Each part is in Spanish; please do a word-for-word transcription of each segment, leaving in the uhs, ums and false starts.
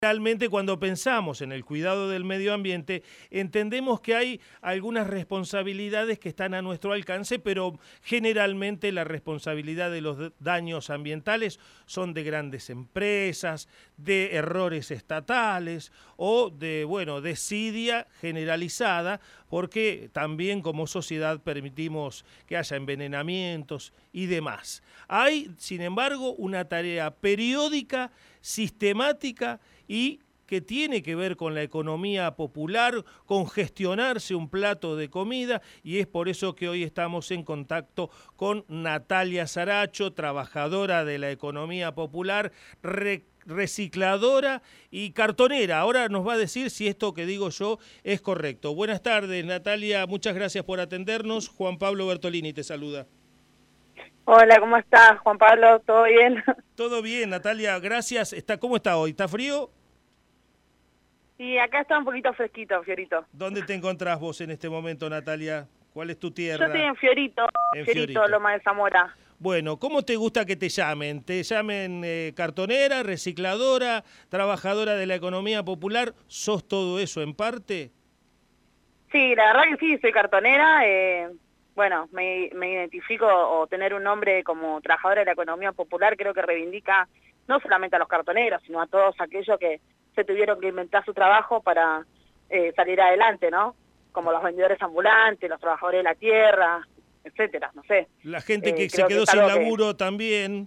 Realmente cuando pensamos en el cuidado del medio ambiente, entendemos que hay algunas responsabilidades que están a nuestro alcance, pero generalmente la responsabilidad de los daños ambientales son de grandes empresas, de errores estatales o de, bueno, desidia generalizada, porque también como sociedad permitimos que haya envenenamientos y demás. Hay, sin embargo, una tarea periódica, sistemática y que tiene que ver con la economía popular, con gestionarse un plato de comida, y es por eso que hoy estamos en contacto con Natalia Saracho, trabajadora de la economía popular, re recicladora y cartonera. Ahora nos va a decir si esto que digo yo es correcto. Buenas tardes, Natalia, muchas gracias por atendernos. Juan Pablo Bertolini te saluda. Hola, ¿cómo estás, Juan Pablo? ¿Todo bien? Todo bien, Natalia, gracias. Está, ¿cómo está hoy? ¿Está frío? Sí, acá está un poquito fresquito, Fiorito. ¿Dónde te encontrás vos en este momento, Natalia? ¿Cuál es tu tierra? Yo estoy en Fiorito, en Fiorito, Fiorito, Loma de Zamora. Bueno, ¿cómo te gusta que te llamen? ¿Te llamen eh, cartonera, recicladora, trabajadora de la economía popular? ¿Sos todo eso en parte? Sí, la verdad que sí, soy cartonera. Eh, bueno, me, me identifico o tener un nombre como trabajadora de la economía popular creo que reivindica no solamente a los cartoneros, sino a todos aquellos que se tuvieron que inventar su trabajo para eh, salir adelante, ¿no? Como los vendedores ambulantes, los trabajadores de la tierra, etcétera, no sé. La gente que Eh, se quedó que sin laburo que... también.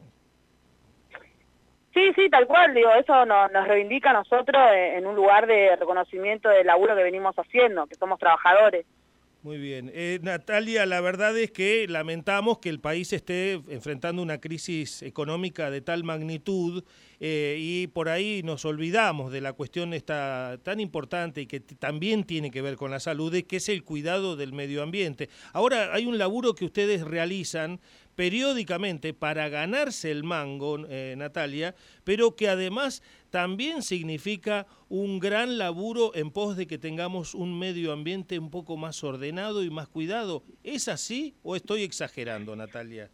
Sí, sí, tal cual, digo, eso nos, nos reivindica a nosotros en un lugar de reconocimiento del laburo que venimos haciendo, que somos trabajadores. Muy bien. Eh, Natalia, la verdad es que lamentamos que el país esté enfrentando una crisis económica de tal magnitud eh, y por ahí nos olvidamos de la cuestión esta tan importante y que también tiene que ver con la salud, que es el cuidado del medio ambiente. Ahora, hay un laburo que ustedes realizan periódicamente para ganarse el mango, eh, Natalia, pero que además también significa un gran laburo en pos de que tengamos un medio ambiente un poco más ordenado y más cuidado. ¿Es así o estoy exagerando, Natalia?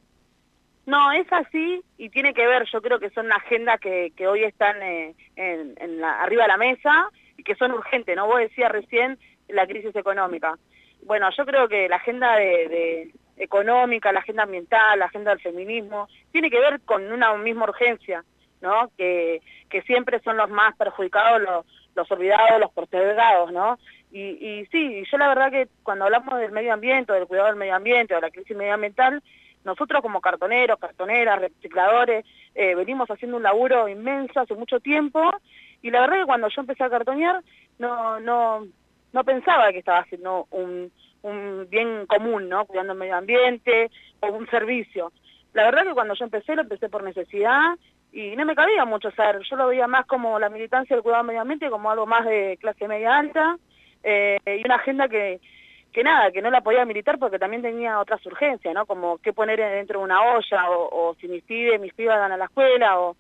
No, es así y tiene que ver, yo creo que son agendas que, que hoy están eh, en, en la, arriba de la mesa y que son urgentes, ¿no? Vos decías recién la crisis económica. Bueno, yo creo que la agenda de, de económica, la agenda ambiental, la agenda del feminismo, tiene que ver con una misma urgencia, ¿no? Que, que siempre son los más perjudicados, los, los olvidados, los postergados, ¿no? Y, y sí, yo la verdad que cuando hablamos del medio ambiente, del cuidado del medio ambiente, de la crisis medioambiental, nosotros como cartoneros, cartoneras, recicladores, eh, venimos haciendo un laburo inmenso hace mucho tiempo, y la verdad que cuando yo empecé a cartonear, no, no, no pensaba que estaba haciendo un, un bien común, ¿no? Cuidando el medio ambiente, o un servicio. La verdad que cuando yo empecé, lo empecé por necesidad, y no me cabía mucho saber, yo lo veía más como la militancia del cuidado del medio ambiente, como algo más de clase media alta, eh, y una agenda que, que nada, que no la podía militar porque también tenía otras urgencias, ¿no? Como qué poner dentro de una olla, o, o si mis pibes, mis pibas van a la escuela, o,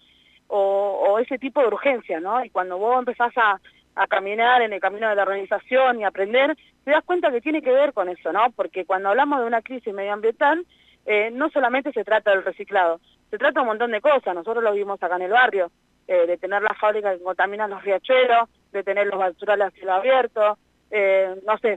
o, o ese tipo de urgencias, ¿no? Y cuando vos empezás a, a caminar en el camino de la organización y aprender, te das cuenta que tiene que ver con eso, ¿no? Porque cuando hablamos de una crisis medioambiental, eh, no solamente se trata del reciclado, se trata de un montón de cosas. Nosotros lo vimos acá en el barrio, eh, de tener las fábricas que contaminan los riachuelos, de tener los basurales a cielo abierto, eh, no sé,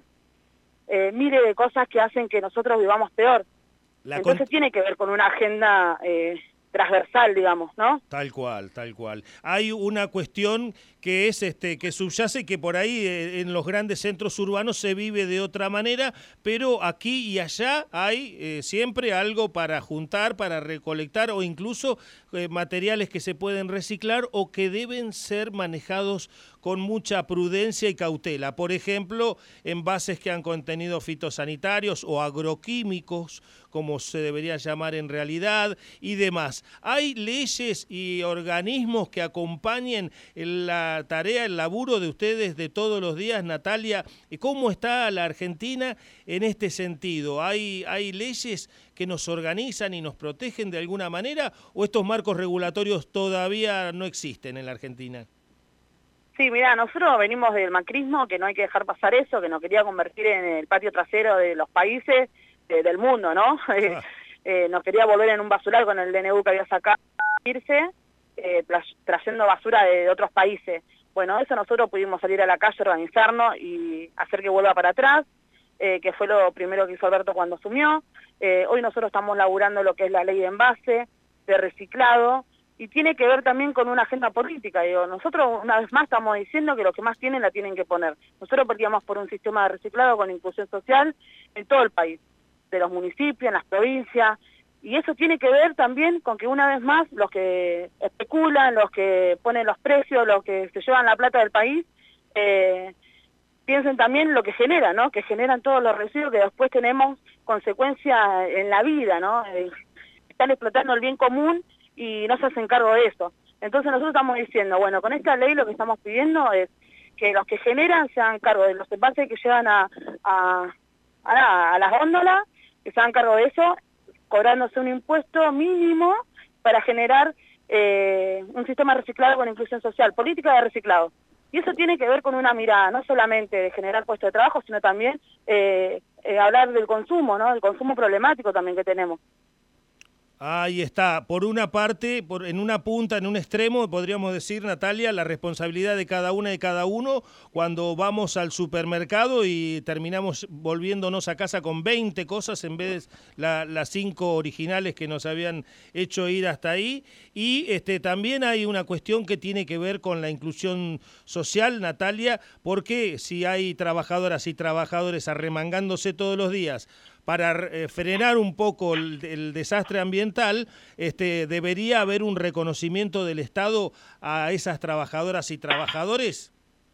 eh, miles de cosas que hacen que nosotros vivamos peor. La Entonces tiene que ver con una agenda eh, transversal, digamos, ¿no? Tal cual, tal cual. Hay una cuestión que es este que subyace que por ahí eh, en los grandes centros urbanos se vive de otra manera, pero aquí y allá hay eh, siempre algo para juntar, para recolectar o incluso eh, materiales que se pueden reciclar o que deben ser manejados con mucha prudencia y cautela. Por ejemplo, envases que han contenido fitosanitarios o agroquímicos, como se debería llamar en realidad, y demás. ¿Hay leyes y organismos que acompañen la tarea, el laburo de ustedes de todos los días, Natalia? ¿Cómo está la Argentina en este sentido? ¿Hay, hay leyes que nos organizan y nos protegen de alguna manera o estos marcos regulatorios todavía no existen en la Argentina? Sí, mirá, nosotros venimos del macrismo, que no hay que dejar pasar eso, que nos quería convertir en el patio trasero de los países, eh, del mundo, ¿no? Ah. eh, nos quería volver en un basural con el D N U que había sacado, irse, eh, trayendo basura de, de otros países. Bueno, eso nosotros pudimos salir a la calle, organizarnos y hacer que vuelva para atrás, eh, que fue lo primero que hizo Alberto cuando asumió. Eh, hoy nosotros estamos laburando lo que es la ley de envase, de reciclado, y tiene que ver también con una agenda política. Digo, nosotros una vez más estamos diciendo que los que más tienen la tienen que poner. Nosotros partíamos por un sistema de reciclado con inclusión social en todo el país, de los municipios, en las provincias, y eso tiene que ver también con que una vez más los que especulan, los que ponen los precios, los que se llevan la plata del país, eh, piensen también lo que genera, ¿no? Que generan todos los residuos que después tenemos consecuencias en la vida, ¿no? Eh, están explotando el bien común y no se hacen cargo de eso. Entonces nosotros estamos diciendo, bueno, con esta ley lo que estamos pidiendo es que los que generan se hagan cargo de los envases que llevan a, a, a, la, a las góndolas, que se hagan cargo de eso, cobrándose un impuesto mínimo para generar eh, un sistema reciclado con inclusión social, política de reciclado. Y eso tiene que ver con una mirada, no solamente de generar puestos de trabajo, sino también eh, eh, hablar del consumo, ¿no? El consumo problemático también que tenemos. Ahí está. Por una parte, por, en una punta, en un extremo, podríamos decir, Natalia, la responsabilidad de cada una y cada uno cuando vamos al supermercado y terminamos volviéndonos a casa con veinte cosas en vez de la, las cinco originales que nos habían hecho ir hasta ahí. Y este, también hay una cuestión que tiene que ver con la inclusión social, Natalia, porque si hay trabajadoras y trabajadores arremangándose todos los días para eh, frenar un poco el, el desastre ambiental, este, debería haber un reconocimiento del Estado a esas trabajadoras y trabajadores.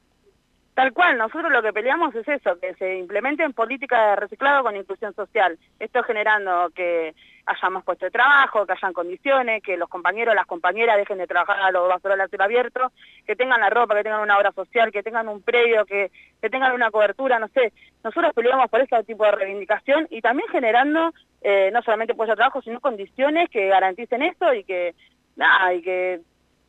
Tal cual, nosotros lo que peleamos es eso, que se implementen políticas de reciclado con inclusión social. Esto generando que haya más puestos de trabajo, que hayan condiciones, que los compañeros, las compañeras dejen de trabajar a los basureros a cielo abierto, que tengan la ropa, que tengan una obra social, que tengan un predio, que, que tengan una cobertura, no sé. Nosotros peleamos por ese tipo de reivindicación y también generando eh, no solamente puestos de trabajo, sino condiciones que garanticen esto y que, nada, y que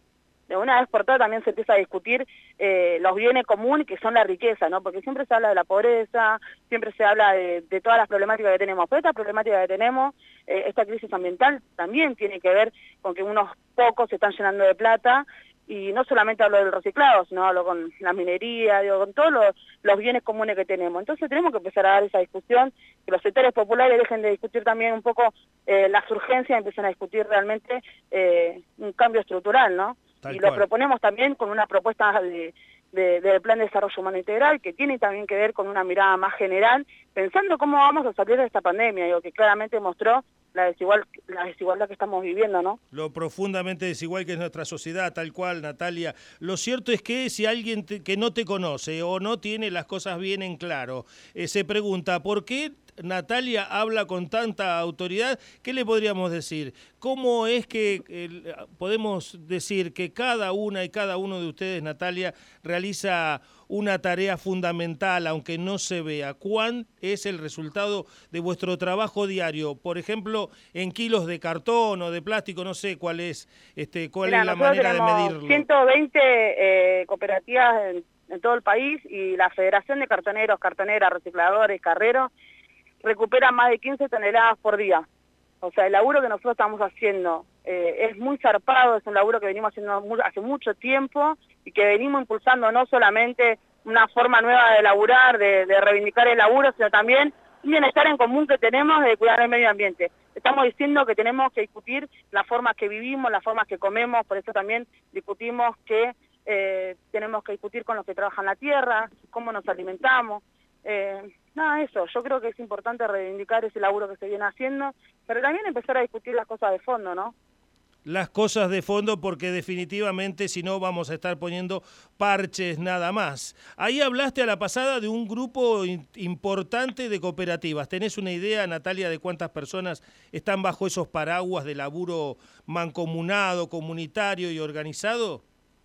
de una vez por todas también se empieza a discutir eh, los bienes comunes que son la riqueza, ¿no? Porque siempre se habla de la pobreza, siempre se habla de, de todas las problemáticas que tenemos, pero esta problemática que tenemos, eh, esta crisis ambiental también tiene que ver con que unos pocos se están llenando de plata, y no solamente hablo del reciclado, sino hablo con la minería, digo, con todos los, los bienes comunes que tenemos. Entonces tenemos que empezar a dar esa discusión, que los sectores populares dejen de discutir también un poco eh, las urgencias y empiecen a discutir realmente eh, un cambio estructural, ¿no? Tal y cual. lo proponemos también con una propuesta de, de, del Plan de Desarrollo Humano Integral, que tiene también que ver con una mirada más general, pensando cómo vamos a salir de esta pandemia, digo, que claramente mostró la desigual, la desigualdad que estamos viviendo, ¿no? Lo profundamente desigual que es nuestra sociedad, tal cual, Natalia. Lo cierto es que si alguien te, que no te conoce o no tiene las cosas bien en claro, eh, se pregunta, ¿por qué Natalia habla con tanta autoridad? ¿Qué le podríamos decir? ¿Cómo es que eh, podemos decir que cada una y cada uno de ustedes, Natalia, realiza una tarea fundamental, aunque no se vea? ¿Cuán es el resultado de vuestro trabajo diario? Por ejemplo, en kilos de cartón o de plástico, no sé cuál es, este, cuál Mirá, es la manera de medirlo. ciento veinte eh, cooperativas en, en todo el país, y la Federación de Cartoneros, Cartoneras, Recicladores, Carreros recupera más de quince toneladas por día. O sea, el laburo que nosotros estamos haciendo eh, es muy zarpado, es un laburo que venimos haciendo muy, hace mucho tiempo y que venimos impulsando no solamente una forma nueva de laburar, de, de reivindicar el laburo, sino también un bienestar en común que tenemos de cuidar el medio ambiente. Estamos diciendo que tenemos que discutir las formas que vivimos, las formas que comemos, por eso también discutimos que eh, tenemos que discutir con los que trabajan la tierra, cómo nos alimentamos. Eh, nada, eso, yo creo que es importante reivindicar ese laburo que se viene haciendo, pero también empezar a discutir las cosas de fondo, ¿no? Las cosas de fondo, porque definitivamente si no vamos a estar poniendo parches nada más. Ahí hablaste a la pasada de un grupo importante de cooperativas. ¿Tenés una idea, Natalia, de cuántas personas están bajo esos paraguas de laburo mancomunado, comunitario y organizado?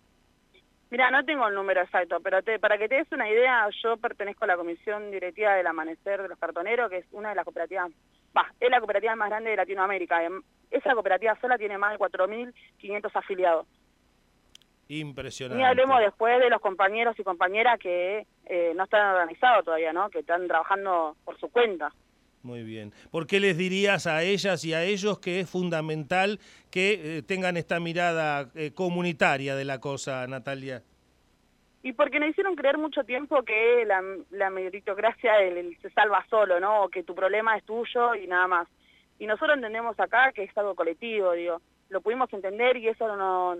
Mira, no tengo el número exacto, pero te, para que te des una idea, yo pertenezco a la Comisión Directiva del Amanecer de los Cartoneros, que es una de las cooperativas, va, es la cooperativa más grande de Latinoamérica. Esa cooperativa sola tiene más de cuatro mil quinientos afiliados. Impresionante. Ni hablemos después de los compañeros y compañeras que eh, no están organizados todavía, ¿no? Que están trabajando por su cuenta. Muy bien. ¿Por qué les dirías a ellas y a ellos que es fundamental que eh, tengan esta mirada eh, comunitaria de la cosa, Natalia? Y porque nos hicieron creer mucho tiempo que la, la meritocracia el, el, se salva solo, ¿no? O que tu problema es tuyo y nada más. Y nosotros entendemos acá que es algo colectivo, digo. Lo pudimos entender y eso no,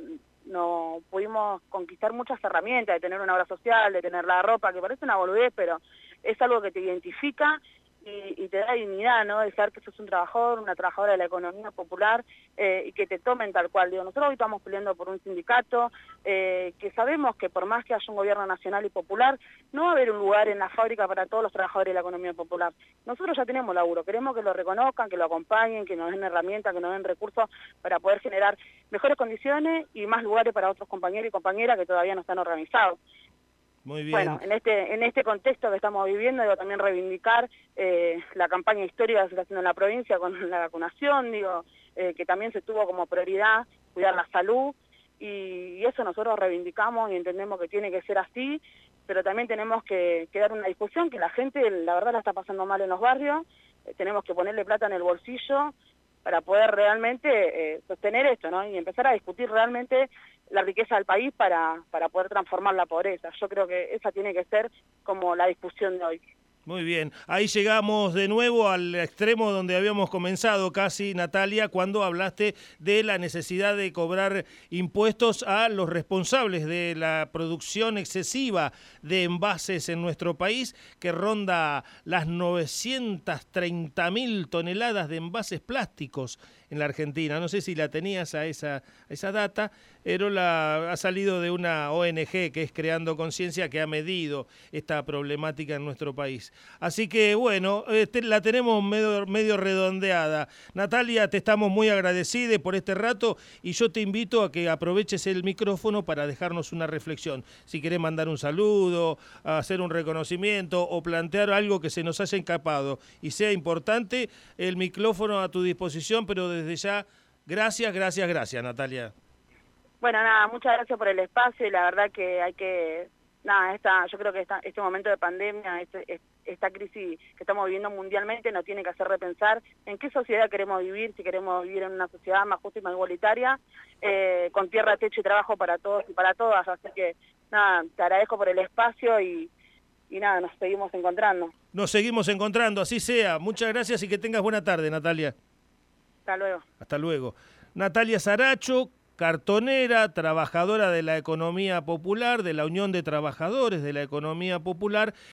no pudimos conquistar muchas herramientas, de tener una obra social, de tener la ropa, que parece una boludez, pero es algo que te identifica y, y te da dignidad, ¿no? De saber que sos un trabajador, una trabajadora de la economía popular eh, y que te tomen tal cual. Digo, nosotros hoy estamos peleando por un sindicato eh, que sabemos que por más que haya un gobierno nacional y popular, no va a haber un lugar en la fábrica para todos los trabajadores de la economía popular. Nosotros ya tenemos laburo, queremos que lo reconozcan, que lo acompañen, que nos den herramientas, que nos den recursos para poder generar mejores condiciones y más lugares para otros compañeros y compañeras que todavía no están organizados. Muy bien. Bueno, en este en este contexto que estamos viviendo, digo, también reivindicar eh, la campaña histórica que se está haciendo en la provincia con la vacunación, digo, eh, que también se tuvo como prioridad cuidar la salud, y, y eso nosotros reivindicamos y entendemos que tiene que ser así, pero también tenemos que, que dar una discusión que la gente, la verdad, la está pasando mal en los barrios, eh, tenemos que ponerle plata en el bolsillo para poder realmente eh, sostener esto, ¿no? Y empezar a discutir realmente la riqueza del país para, para poder transformar la pobreza. Yo creo que esa tiene que ser como la discusión de hoy. Muy bien, ahí llegamos de nuevo al extremo donde habíamos comenzado casi, Natalia, cuando hablaste de la necesidad de cobrar impuestos a los responsables de la producción excesiva de envases en nuestro país, que ronda las novecientas treinta mil toneladas de envases plásticos en la Argentina. No sé si la tenías a esa, a esa data, pero la, ha salido de una O N G que es Creando Conciencia, que ha medido esta problemática en nuestro país. Así que, bueno, este, la tenemos medio, medio redondeada. Natalia, te estamos muy agradecidos por este rato y yo te invito a que aproveches el micrófono para dejarnos una reflexión. Si querés mandar un saludo, hacer un reconocimiento o plantear algo que se nos haya escapado y sea importante, el micrófono a tu disposición, pero desde ya, gracias, gracias, gracias, Natalia. Bueno, nada, muchas gracias por el espacio y la verdad que hay que, nada, esta, yo creo que esta, este momento de pandemia, este, esta crisis que estamos viviendo mundialmente nos tiene que hacer repensar en qué sociedad queremos vivir, si queremos vivir en una sociedad más justa y más igualitaria, eh, con tierra, techo y trabajo para todos y para todas. Así que, nada, te agradezco por el espacio y, y nada, nos seguimos encontrando. Nos seguimos encontrando, así sea. Muchas gracias y que tengas buena tarde, Natalia. Hasta luego. Hasta luego. Natalia Saracho, cartonera, trabajadora de la economía popular, de la Unión de Trabajadores de la Economía Popular,